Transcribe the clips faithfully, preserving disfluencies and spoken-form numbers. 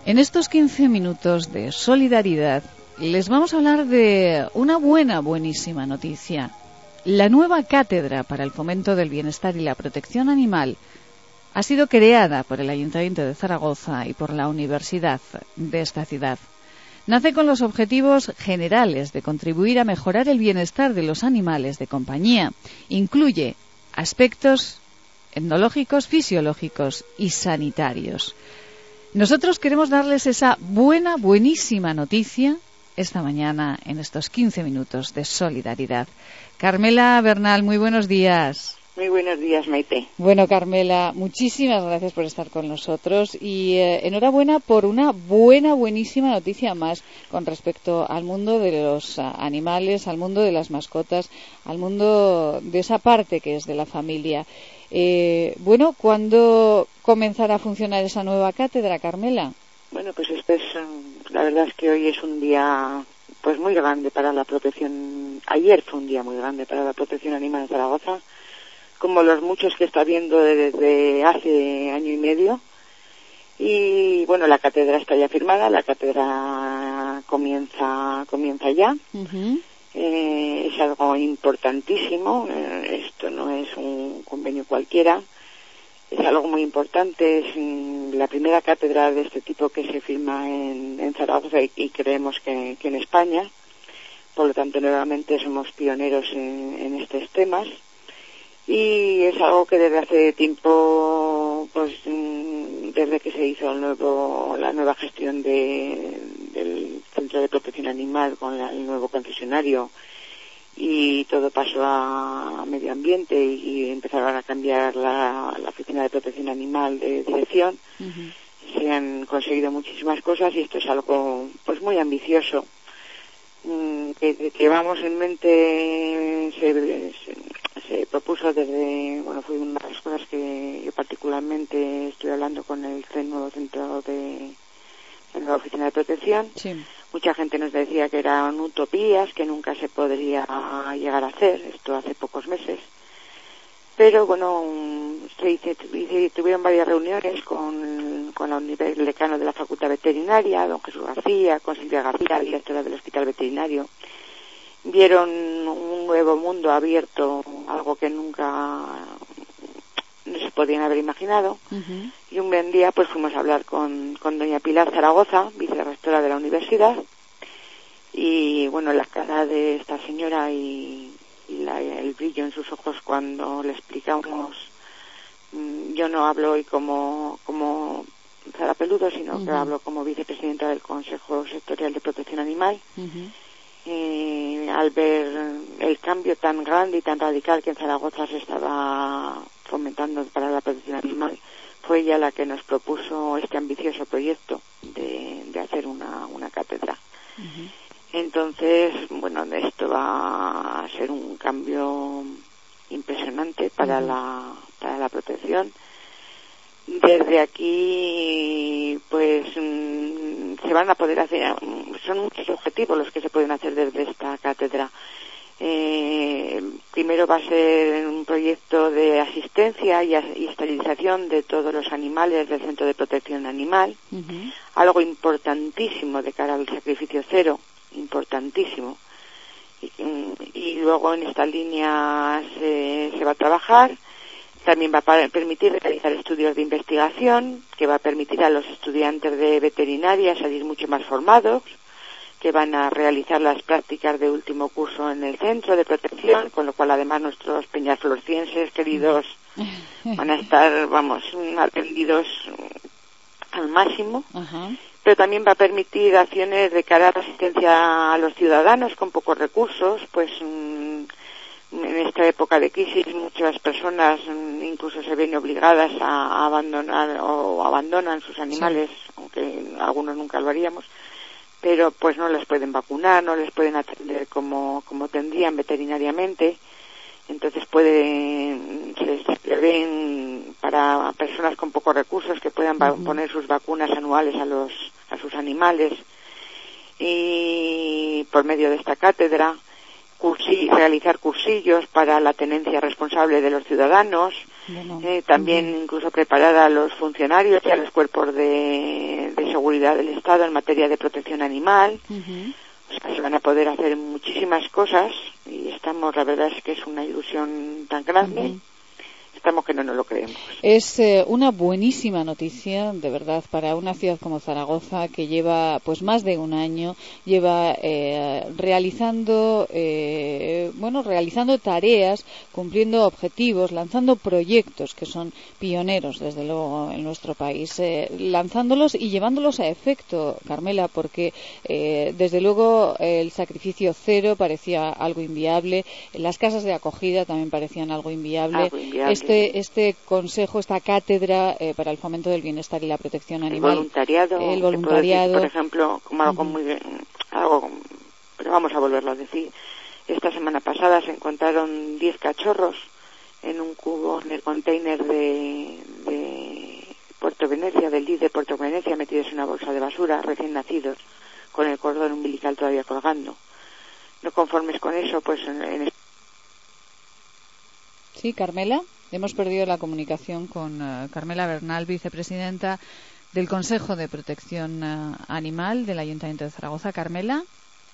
En estos quince minutos de solidaridad les vamos a hablar de una buena, buenísima noticia. La nueva cátedra para el fomento del bienestar y la protección animal ha sido creada por el Ayuntamiento de Zaragoza y por la Universidad de esta ciudad. Nace con los objetivos generales de contribuir a mejorar el bienestar de los animales de compañía. Incluye aspectos etnológicos, fisiológicos y sanitarios. Nosotros queremos darles esa buena, buenísima noticia esta mañana en estos quince minutos de solidaridad. Carmela Bernal, muy buenos días. Muy buenos días, Maite. Bueno, Carmela, muchísimas gracias por estar con nosotros y eh, enhorabuena por una buena, buenísima noticia más con respecto al mundo de los uh, animales, al mundo de las mascotas, al mundo de esa parte que es de la familia. Eh, bueno, ¿cuándo comenzará a funcionar esa nueva cátedra, Carmela? Bueno, pues esto es, la verdad es que hoy es un día pues muy grande para la protección. Ayer fue un día muy grande para la protección animal en Zaragoza, como los muchos que está viendo desde hace año y medio. Y bueno, la cátedra está ya firmada, la cátedra comienza comienza ya. Uh-huh. Eh, es algo importantísimo, eh, esto no es un convenio cualquiera, es algo muy importante, es mm, la primera cátedra de este tipo que se firma en, en Zaragoza y, y creemos que, que en España, por lo tanto nuevamente somos pioneros en, en estos temas y es algo que desde hace tiempo, pues mm, desde que se hizo el nuevo, la nueva gestión de, del Centro de Protección Animal con la, el nuevo concesionario y todo pasó a, a medio ambiente y, y empezaron a cambiar la, la oficina de protección animal de dirección. Uh-huh. Se han conseguido muchísimas cosas y esto es algo pues muy ambicioso mm, que llevamos en mente. Se, se, se propuso desde, bueno, fue una de las cosas que yo particularmente estuve hablando con el nuevo centro de la nueva oficina de protección. Sí. Mucha gente nos decía que eran utopías, que nunca se podría llegar a hacer, esto hace pocos meses. Pero bueno, se hice, hice, tuvieron varias reuniones con, con la, el decano de la Facultad Veterinaria, don Jesús García, con Silvia García, directora del Hospital Veterinario. Vieron un nuevo mundo abierto, algo que nunca no se podían haber imaginado. Uh-huh. Y un buen día pues fuimos a hablar con, con doña Pilar Zaragoza, vicerrectora de la universidad, y bueno, la cara de esta señora y, y la, el brillo en sus ojos cuando le explicamos, mmm, yo no hablo hoy como como Zara Peludo, sino uh-huh. que hablo como vicepresidenta del Consejo Sectorial de Protección Animal. Uh-huh. Eh, al ver el cambio tan grande y tan radical que en Zaragoza se estaba fomentando para la protección animal, fue ella la que nos propuso este ambicioso proyecto de, de hacer una, una cátedra. Uh-huh. Entonces, bueno, esto va a ser un cambio impresionante para uh-huh. la para la protección. Desde aquí, pues, mmm, se van a poder hacer, son muchos objetivos los que se pueden hacer desde esta cátedra. Eh, primero va a ser un proyecto de asistencia y, y esterilización de todos los animales del Centro de Protección Animal, uh-huh. algo importantísimo de cara al sacrificio cero, importantísimo. Y, y luego en esta línea se, se va a trabajar. También va a permitir realizar estudios de investigación, que va a permitir a los estudiantes de veterinaria salir mucho más formados, que van a realizar las prácticas de último curso en el centro de protección, con lo cual además nuestros peñaflorcienses queridos van a estar, vamos, atendidos al máximo. Uh-huh. Pero también va a permitir acciones de cara a la asistencia a los ciudadanos con pocos recursos, pues mmm, en esta época de crisis muchas personas incluso se ven obligadas a abandonar o abandonan sus animales, sí. aunque algunos nunca lo haríamos, pero pues no les pueden vacunar, no les pueden atender como, como tendrían veterinariamente. Entonces pueden, se, se ven para personas con pocos recursos que puedan uh-huh. poner sus vacunas anuales a los a sus animales, y por medio de esta cátedra cursi, realizar cursillos para la tenencia responsable de los ciudadanos, Bueno. Eh, también uh-huh. incluso preparar a los funcionarios y a los cuerpos de, de seguridad del Estado en materia de protección animal. Uh-huh. O sea, se van a poder hacer muchísimas cosas y estamos, la verdad es que es una ilusión tan grande. Uh-huh. Estamos que no nos lo creemos. Es eh, una buenísima noticia, de verdad, para una ciudad como Zaragoza, que lleva pues más de un año, lleva eh, realizando eh, bueno realizando tareas, cumpliendo objetivos, lanzando proyectos que son pioneros, desde luego, en nuestro país, eh, lanzándolos y llevándolos a efecto, Carmela, porque eh, desde luego el sacrificio cero parecía algo inviable, las casas de acogida también parecían algo inviable. Algo inviable. Este Este, este consejo, esta cátedra eh, para el fomento del bienestar y la protección animal. El voluntariado. El voluntariado. Decir, por ejemplo, como algo uh-huh. muy algo, pero vamos a volverlo a decir. Esta semana pasada se encontraron diez cachorros en un cubo en el container de, de Puerto Venecia, del D I F de Puerto Venecia, metidos en una bolsa de basura, recién nacidos, con el cordón umbilical todavía colgando. No conformes con eso, pues en, en... Sí, Carmela. Hemos perdido la comunicación con uh, Carmela Bernal, vicepresidenta del Consejo de Protección uh, Animal del Ayuntamiento de Zaragoza. Carmela,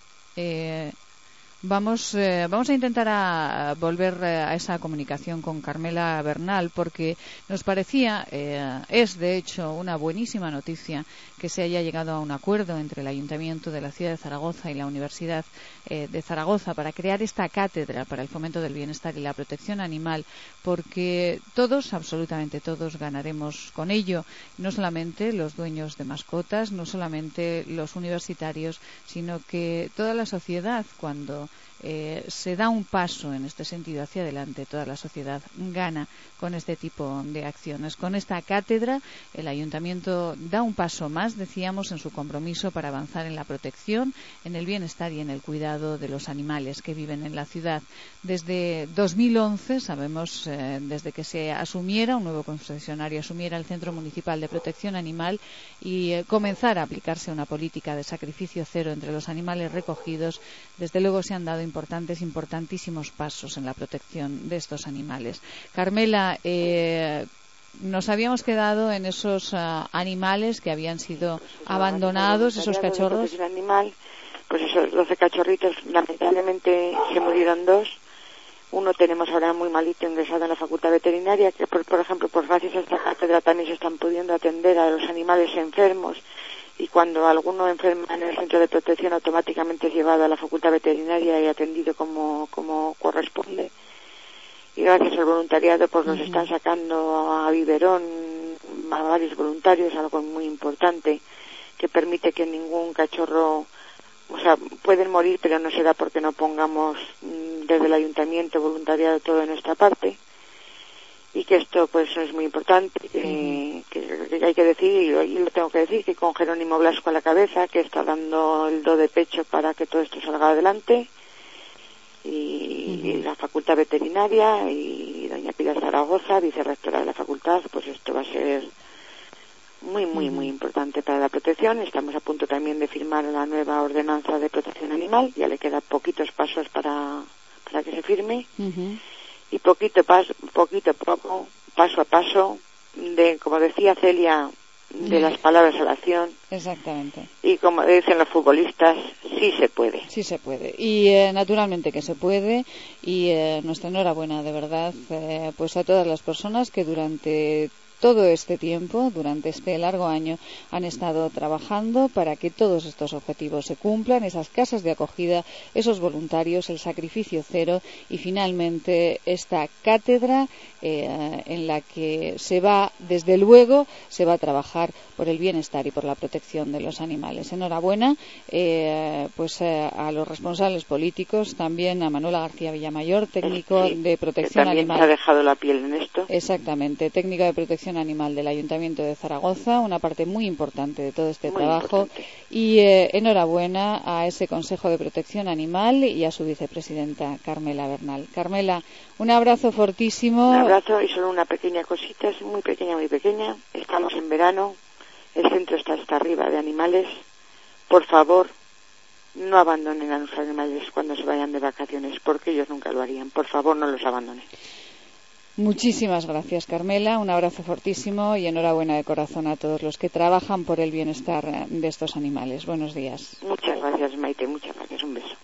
eh, vamos, eh, vamos a intentar a, a volver eh, a esa comunicación con Carmela Bernal, porque nos parecía, eh, es de hecho una buenísima noticia que se haya llegado a un acuerdo entre el Ayuntamiento de la ciudad de Zaragoza y la Universidad eh, de Zaragoza para crear esta cátedra para el fomento del bienestar y la protección animal, porque todos, absolutamente todos, ganaremos con ello, no solamente los dueños de mascotas, no solamente los universitarios, sino que toda la sociedad, cuando Eh, se da un paso en este sentido hacia adelante, toda la sociedad gana con este tipo de acciones. Con esta cátedra, el Ayuntamiento da un paso más, decíamos, en su compromiso para avanzar en la protección, en el bienestar y en el cuidado de los animales que viven en la ciudad. Desde dos mil once, sabemos, eh, desde que se asumiera, un nuevo concesionario asumiera el Centro Municipal de Protección Animal y eh, comenzara a aplicarse una política de sacrificio cero entre los animales recogidos, desde luego se han dado importantes, importantísimos pasos en la protección de estos animales. Carmela, eh, nos habíamos quedado en esos uh, animales que habían sido pues abandonados, esos cachorros. De animal, pues esos doce cachorritos, lamentablemente se murieron dos. Uno tenemos ahora muy malito ingresado en la facultad veterinaria, que por, por ejemplo, por gracias a esta cátedra también se están pudiendo atender a los animales enfermos. Y cuando alguno enferma en el centro de protección, automáticamente es llevado a la facultad veterinaria y atendido como, como corresponde. Y gracias al voluntariado, pues nos uh-huh. están sacando a biberón a varios voluntarios, algo muy importante, que permite que ningún cachorro, o sea, pueden morir, pero no será porque no pongamos desde el ayuntamiento voluntariado todo en esta parte. Y que esto pues es muy importante, eh, que, que hay que decir, y lo tengo que decir, que con Jerónimo Blasco a la cabeza, que está dando el do de pecho para que todo esto salga adelante, y, uh-huh. y la facultad veterinaria, y doña Pilar Zaragoza, vicerrectora de la facultad, pues esto va a ser muy, muy, uh-huh. muy importante para la protección. Estamos a punto también de firmar la nueva ordenanza de protección animal, ya le quedan poquitos pasos para, para que se firme. Uh-huh. Y poquito paso, poquito poco, paso a paso, de, como decía Celia, de las palabras a la acción. Exactamente. Y como dicen los futbolistas, sí se puede. Sí se puede. Y eh, naturalmente que se puede. Y eh, nuestra enhorabuena, de verdad, eh, pues a todas las personas que durante todo este tiempo, durante este largo año, han estado trabajando para que todos estos objetivos se cumplan, esas casas de acogida, esos voluntarios, el sacrificio cero y finalmente esta cátedra eh, en la que se va, desde luego, se va a trabajar por el bienestar y por la protección de los animales. Enhorabuena eh, pues eh, a los responsables políticos, también a Manuela García Villamayor, técnico sí, de protección que también animal. Se ha dejado la piel en esto. Exactamente, técnica de protección animal del Ayuntamiento de Zaragoza, una parte muy importante de todo este muy trabajo. Importante. Y eh, enhorabuena a ese Consejo de Protección Animal y a su vicepresidenta, Carmela Bernal. Carmela, un abrazo fortísimo. Un abrazo y solo una pequeña cosita, es muy pequeña, muy pequeña. Estamos en verano, el centro está hasta arriba de animales. Por favor, no abandonen a los animales cuando se vayan de vacaciones, porque ellos nunca lo harían. Por favor, no los abandonen. Muchísimas gracias, Carmela. Un abrazo fortísimo y enhorabuena de corazón a todos los que trabajan por el bienestar de estos animales. Buenos días. Muchas gracias, Maite. Muchas gracias. Un beso.